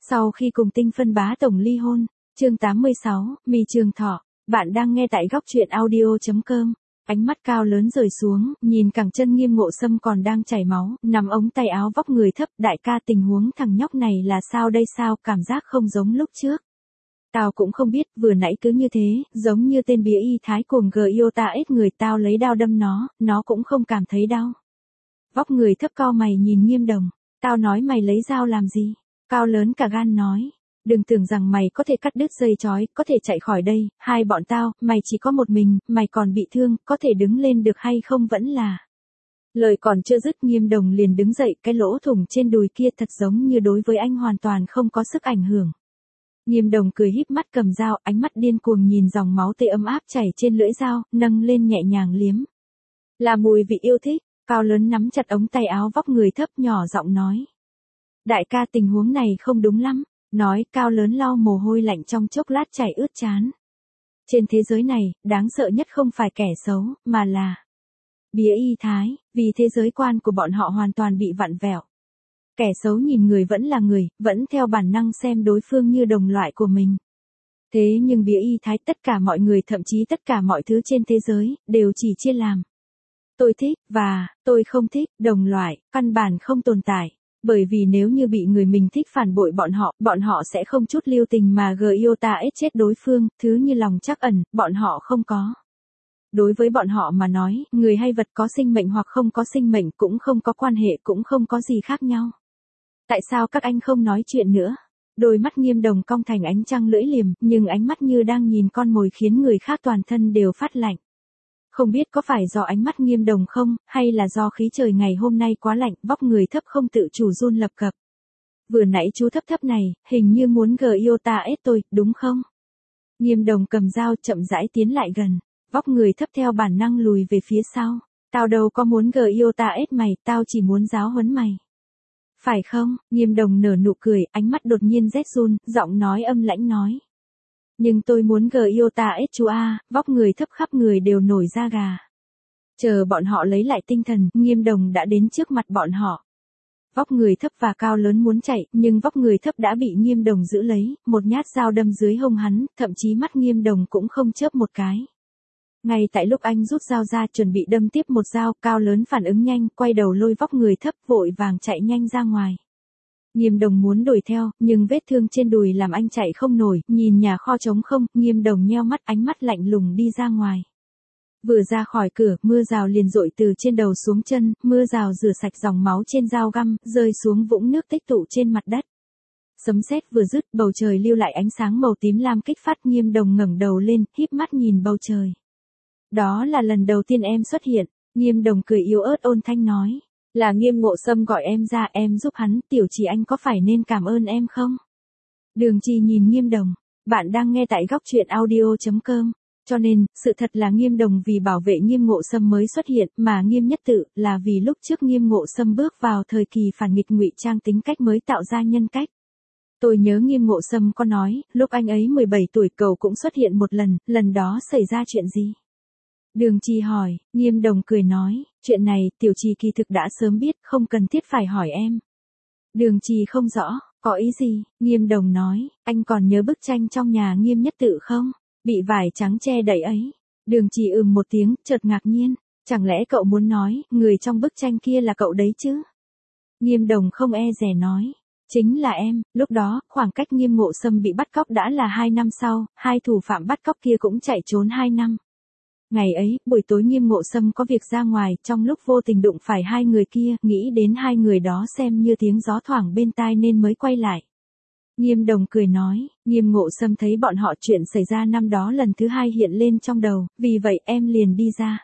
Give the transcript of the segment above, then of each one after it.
Sau khi cùng Tinh Phân bá tổng ly hôn, chương 86, Mì Trường Thọ, bạn đang nghe tại góc truyện audio.com. Ánh mắt Cao Lớn rời xuống, nhìn cẳng chân Nghiêm Ngộ Sâm còn đang chảy máu, nằm ống tay áo vóc người thấp, đại ca tình huống thằng nhóc này là sao đây, sao cảm giác không giống lúc trước. Tao cũng không biết, vừa nãy cứ như thế, giống như tên bía y thái cuồng Giota ết người, tao lấy đao đâm nó cũng không cảm thấy đau. Vóc người thấp cau mày nhìn Nghiêm Đồng, tao nói mày lấy dao làm gì? Cao Lớn cả gan nói, đừng tưởng rằng mày có thể cắt đứt dây chói, có thể chạy khỏi đây, hai bọn tao, mày chỉ có một mình, mày còn bị thương, có thể đứng lên được hay không vẫn là. Lời còn chưa dứt Nghiêm Đồng liền đứng dậy, cái lỗ thủng trên đùi kia thật giống như đối với anh hoàn toàn không có sức ảnh hưởng. Nghiêm Đồng cười híp mắt cầm dao, ánh mắt điên cuồng nhìn dòng máu tươi ấm áp chảy trên lưỡi dao, nâng lên nhẹ nhàng liếm. Là mùi vị yêu thích. Cao Lớn nắm chặt ống tay áo vóc người thấp, nhỏ giọng nói. Đại ca tình huống này không đúng lắm, nói. Cao Lớn lau mồ hôi lạnh trong chốc lát chảy ướt trán. Trên thế giới này, đáng sợ nhất không phải kẻ xấu, mà là bía y thái, vì thế giới quan của bọn họ hoàn toàn bị vặn vẹo. Kẻ xấu nhìn người vẫn là người, vẫn theo bản năng xem đối phương như đồng loại của mình. Thế nhưng bía y thái, tất cả mọi người, thậm chí tất cả mọi thứ trên thế giới, đều chỉ chia làm tôi thích, và tôi không thích, đồng loại, căn bản không tồn tại. Bởi vì nếu như bị người mình thích phản bội bọn họ sẽ không chút lưu tình mà Giota ết chết đối phương, thứ như lòng trắc ẩn, bọn họ không có. Đối với bọn họ mà nói, người hay vật có sinh mệnh hoặc không có sinh mệnh cũng không có quan hệ, cũng không có gì khác nhau. Tại sao các anh không nói chuyện nữa? Đôi mắt Nghiêm Đồng cong thành ánh trăng lưỡi liềm, nhưng ánh mắt như đang nhìn con mồi khiến người khác toàn thân đều phát lạnh. Không biết có phải do ánh mắt Nghiêm Đồng không, hay là do khí trời ngày hôm nay quá lạnh, vóc người thấp không tự chủ run lập cập. Vừa nãy chú thấp này, hình như muốn Giota ết tôi, đúng không? Nghiêm Đồng cầm dao chậm rãi tiến lại gần, vóc người thấp theo bản năng lùi về phía sau. Tao đâu có muốn Giota ết mày, tao chỉ muốn giáo huấn mày. Phải không? Nghiêm Đồng nở nụ cười, ánh mắt đột nhiên rét run, giọng nói âm lãnh nói. Nhưng tôi muốn Giota ết chú a, vóc người thấp khắp người đều nổi da gà. Chờ bọn họ lấy lại tinh thần, Nghiêm Đồng đã đến trước mặt bọn họ. Vóc người thấp và Cao Lớn muốn chạy, nhưng vóc người thấp đã bị Nghiêm Đồng giữ lấy, một nhát dao đâm dưới hông hắn, thậm chí mắt Nghiêm Đồng cũng không chớp một cái. Ngay tại lúc anh rút dao ra chuẩn bị đâm tiếp một dao, Cao Lớn phản ứng nhanh, quay đầu lôi vóc người thấp vội vàng chạy nhanh ra ngoài. Nghiêm Đồng muốn đuổi theo, nhưng vết thương trên đùi làm anh chạy không nổi, nhìn nhà kho trống không, Nghiêm Đồng nheo mắt, ánh mắt lạnh lùng đi ra ngoài. Vừa ra khỏi cửa, mưa rào liền dội từ trên đầu xuống chân, mưa rào rửa sạch dòng máu trên dao găm, rơi xuống vũng nước tích tụ trên mặt đất. Sấm sét vừa dứt, bầu trời lưu lại ánh sáng màu tím lam kích phát. Nghiêm Đồng ngẩng đầu lên, híp mắt nhìn bầu trời. Đó là lần đầu tiên em xuất hiện. Nghiêm Đồng cười yếu ớt ôn thanh nói. Là Nghiêm Ngộ Sâm gọi em ra, em giúp hắn, Tiểu Trì anh có phải nên cảm ơn em không? Đường Trì nhìn Nghiêm Đồng, bạn đang nghe tại góc truyện audio.com. Cho nên, sự thật là Nghiêm Đồng vì bảo vệ Nghiêm Ngộ Sâm mới xuất hiện, mà Nghiêm Nhất Tự là vì lúc trước Nghiêm Ngộ Sâm bước vào thời kỳ phản nghịch ngụy trang tính cách mới tạo ra nhân cách. Tôi nhớ Nghiêm Ngộ Sâm có nói, lúc anh ấy 17 tuổi cậu cũng xuất hiện một lần đó xảy ra chuyện gì? Đường Trì hỏi, Nghiêm Đồng cười nói, chuyện này Tiểu Trì kỳ thực đã sớm biết, không cần thiết phải hỏi em. Đường Trì không rõ, có ý gì? Nghiêm Đồng nói, anh còn nhớ bức tranh trong nhà Nghiêm Nhất Tự không? Bị vải trắng che đậy ấy. Đường Trì một tiếng, chợt ngạc nhiên, chẳng lẽ cậu muốn nói, người trong bức tranh kia là cậu đấy chứ? Nghiêm Đồng không e dè nói, chính là em. Lúc đó, khoảng cách Nghiêm Ngộ Sâm bị bắt cóc đã là 2 năm sau, hai thủ phạm bắt cóc kia cũng chạy trốn 2 năm. Ngày ấy, buổi tối Nghiêm Ngộ Sâm có việc ra ngoài, trong lúc vô tình đụng phải hai người kia, nghĩ đến hai người đó xem như tiếng gió thoảng bên tai nên mới quay lại. Nghiêm Đồng cười nói, Nghiêm Ngộ Sâm thấy bọn họ chuyện xảy ra năm đó lần thứ hai hiện lên trong đầu, vì vậy em liền đi ra.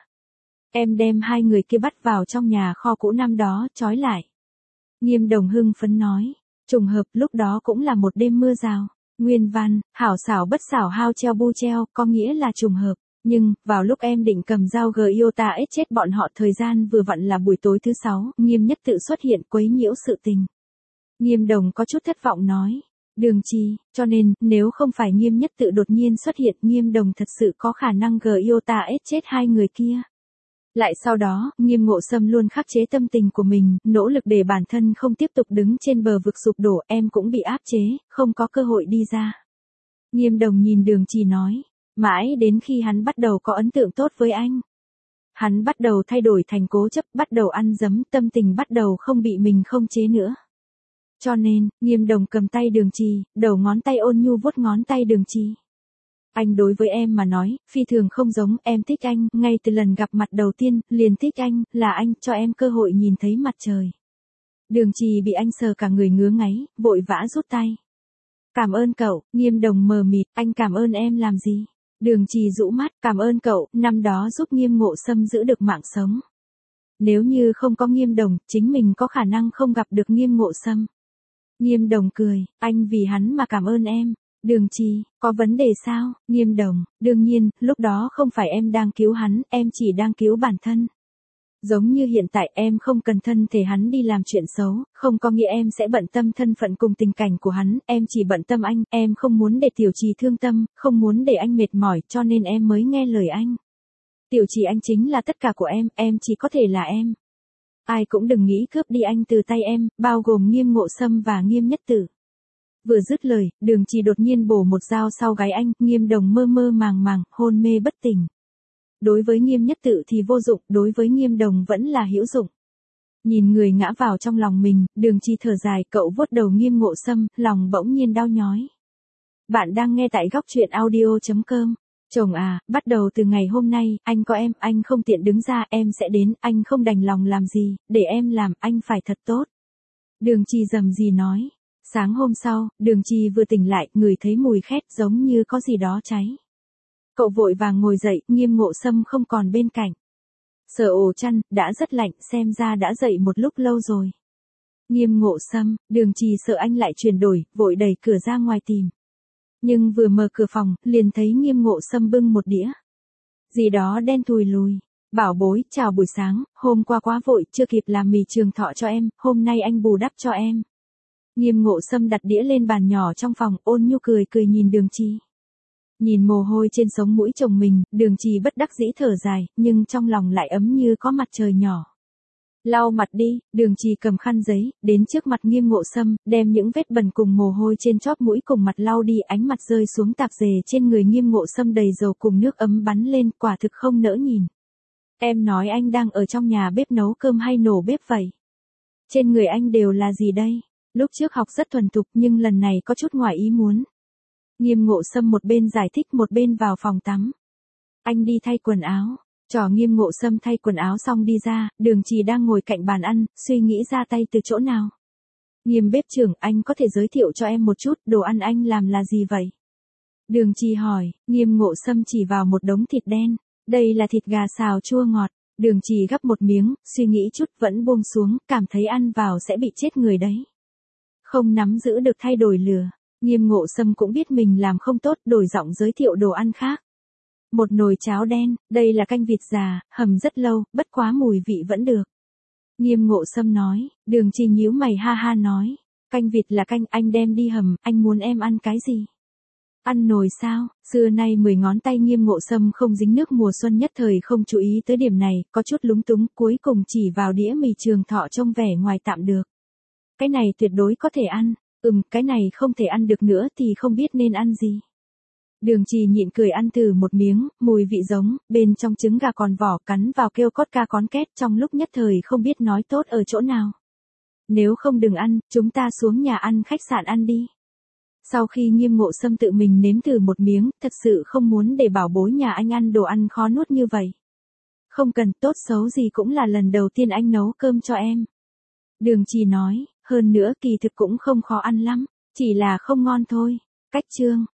Em đem hai người kia bắt vào trong nhà kho cũ năm đó, trói lại. Nghiêm Đồng hưng phấn nói, trùng hợp lúc đó cũng là một đêm mưa rào. Nguyên văn, hảo xảo bất xảo hao treo bu treo, có nghĩa là trùng hợp. Nhưng, vào lúc em định cầm dao Giota ết chết bọn họ, thời gian vừa vặn là buổi tối thứ 6, Nghiêm Nhất Tự xuất hiện quấy nhiễu sự tình. Nghiêm Đồng có chút thất vọng nói, Đường Trì, cho nên, nếu không phải Nghiêm Nhất Tự đột nhiên xuất hiện, Nghiêm Đồng thật sự có khả năng Giota ết chết hai người kia. Lại sau đó, Nghiêm Ngộ Sâm luôn khắc chế tâm tình của mình, nỗ lực để bản thân không tiếp tục đứng trên bờ vực sụp đổ, em cũng bị áp chế, không có cơ hội đi ra. Nghiêm Đồng nhìn Đường Trì nói, mãi đến khi hắn bắt đầu có ấn tượng tốt với anh. Hắn bắt đầu thay đổi thành cố chấp, bắt đầu ăn dấm, tâm tình bắt đầu không bị mình không chế nữa. Cho nên, Nghiêm Đồng cầm tay Đường Trì, đầu ngón tay ôn nhu vuốt ngón tay Đường Trì. Anh đối với em mà nói, phi thường không giống, em thích anh, ngay từ lần gặp mặt đầu tiên, liền thích anh, là anh cho em cơ hội nhìn thấy mặt trời. Đường Trì bị anh sờ cả người ngứa ngáy, vội vã rút tay. Cảm ơn cậu, Nghiêm Đồng mờ mịt, anh cảm ơn em làm gì? Đường Trì rũ mắt, cảm ơn cậu, năm đó giúp Nghiêm Ngộ Sâm giữ được mạng sống. Nếu như không có Nghiêm Đồng, chính mình có khả năng không gặp được Nghiêm Ngộ Sâm. Nghiêm Đồng cười, anh vì hắn mà cảm ơn em. Đường Trì, có vấn đề sao? Nghiêm Đồng, đương nhiên, lúc đó không phải em đang cứu hắn, em chỉ đang cứu bản thân. Giống như hiện tại em không cần thân thể hắn đi làm chuyện xấu, không có nghĩa em sẽ bận tâm thân phận cùng tình cảnh của hắn, em chỉ bận tâm anh, em không muốn để Tiểu Trì thương tâm, không muốn để anh mệt mỏi, cho nên em mới nghe lời anh. Tiểu Trì anh chính là tất cả của em chỉ có thể là em. Ai cũng đừng nghĩ cướp đi anh từ tay em, bao gồm Nghiêm Ngộ Sâm và Nghiêm Nhất Tử. Vừa dứt lời, Đường Trì đột nhiên bổ một dao sau gáy anh, Nghiêm Đồng mơ mơ màng màng, hôn mê bất tỉnh. Đối với Nghiêm Nhất Tự thì vô dụng, đối với Nghiêm Đồng vẫn là hữu dụng. Nhìn người ngã vào trong lòng mình, Đường Trì thở dài, cậu vuốt đầu Nghiêm Ngộ Sâm, lòng bỗng nhiên đau nhói. Bạn đang nghe tại góc truyện audio.com. Chồng à, bắt đầu từ ngày hôm nay, anh có em, anh không tiện đứng ra, em sẽ đến, anh không đành lòng làm gì, để em làm, anh phải thật tốt. Đường Trì rầm rì nói. Sáng hôm sau, Đường Trì vừa tỉnh lại, ngửi thấy mùi khét giống như có gì đó cháy. Cậu vội vàng ngồi dậy, Nghiêm Ngộ Sâm không còn bên cạnh. Sờ ổ chăn, đã rất lạnh, xem ra đã dậy một lúc lâu rồi. Nghiêm Ngộ Sâm, Đường Trì sợ anh lại chuyển đổi, vội đẩy cửa ra ngoài tìm. Nhưng vừa mở cửa phòng, liền thấy Nghiêm Ngộ Sâm bưng một đĩa. Gì đó đen thùi lùi. Bảo bối, chào buổi sáng, hôm qua quá vội, chưa kịp làm mì trường thọ cho em, hôm nay anh bù đắp cho em. Nghiêm Ngộ Sâm đặt đĩa lên bàn nhỏ trong phòng, ôn nhu cười cười nhìn Đường Trì. Nhìn mồ hôi trên sống mũi chồng mình, Đường Trì bất đắc dĩ thở dài, nhưng trong lòng lại ấm như có mặt trời nhỏ. Lau mặt đi, Đường Trì cầm khăn giấy, đến trước mặt Nghiêm Ngộ Sâm, đem những vết bẩn cùng mồ hôi trên chóp mũi cùng mặt lau đi, ánh mặt rơi xuống tạp dề trên người Nghiêm Ngộ Sâm đầy dầu cùng nước ấm bắn lên, quả thực không nỡ nhìn. Em nói anh đang ở trong nhà bếp nấu cơm hay nổ bếp vậy? Trên người anh đều là gì đây? Lúc trước học rất thuần thục nhưng lần này có chút ngoài ý muốn. Nghiêm Ngộ Sâm một bên giải thích một bên vào phòng tắm. Anh đi thay quần áo. Trò Nghiêm Ngộ Sâm thay quần áo xong đi ra, Đường Trì đang ngồi cạnh bàn ăn, suy nghĩ ra tay từ chỗ nào. Nghiêm bếp trưởng, anh có thể giới thiệu cho em một chút, đồ ăn anh làm là gì vậy? Đường Trì hỏi, Nghiêm Ngộ Sâm chỉ vào một đống thịt đen. Đây là thịt gà xào chua ngọt. Đường Trì gắp một miếng, suy nghĩ chút vẫn buông xuống, cảm thấy ăn vào sẽ bị chết người đấy. Không nắm giữ được thay đổi lửa. Nghiêm Ngộ Sâm cũng biết mình làm không tốt, đổi giọng giới thiệu đồ ăn khác. Một nồi cháo đen, đây là canh vịt già, hầm rất lâu, bất quá mùi vị vẫn được. Nghiêm Ngộ Sâm nói, Đường Trì nhíu mày ha ha nói, canh vịt là canh anh đem đi hầm, anh muốn em ăn cái gì? Ăn nồi sao? Xưa nay 10 ngón tay Nghiêm Ngộ Sâm không dính nước mùa xuân nhất thời không chú ý tới điểm này, có chút lúng túng, cuối cùng chỉ vào đĩa mì trường thọ trông vẻ ngoài tạm được. Cái này tuyệt đối có thể ăn, cái này không thể ăn được nữa thì không biết nên ăn gì. Đường Trì nhịn cười ăn thử một miếng, mùi vị giống, bên trong trứng gà còn vỏ, cắn vào kêu cót ca cón két, trong lúc nhất thời không biết nói tốt ở chỗ nào. Nếu không đừng ăn, chúng ta xuống nhà ăn khách sạn ăn đi. Sau khi Nghiêm Ngộ Sâm tự mình nếm thử một miếng, thật sự không muốn để bảo bối nhà anh ăn đồ ăn khó nuốt như vậy. Không cần, tốt xấu gì cũng là lần đầu tiên anh nấu cơm cho em. Đường Trì nói, hơn nữa kỳ thực cũng không khó ăn lắm, chỉ là không ngon thôi. Cách chương